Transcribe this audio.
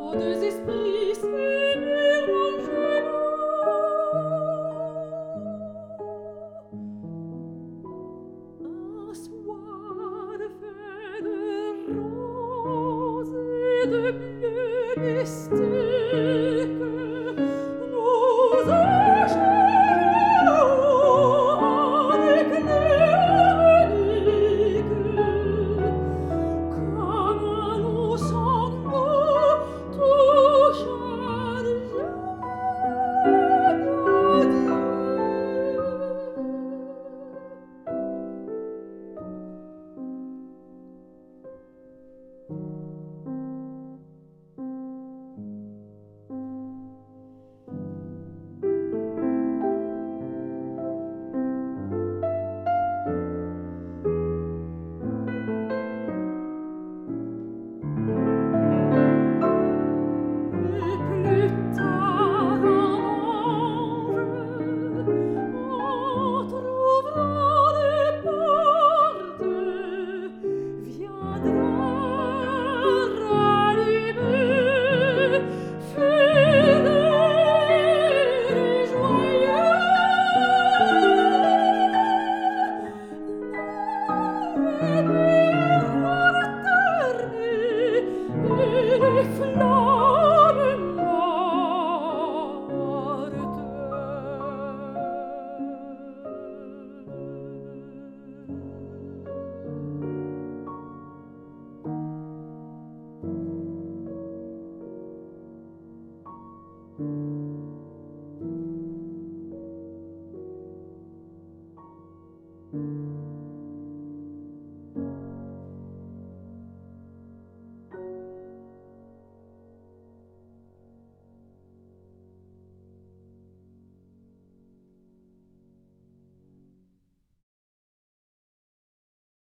deux esprits si mélangés. Un soir fait de roses et de bleu mystique, nous achevons avec l'Hérénique, comme un long sanglot toucha le jeune Dieu. Et plus tard un ange, entr'ouvrant les portes, viendra rallumer, fidèle et joyeux, les miroirs ternus et les fleurs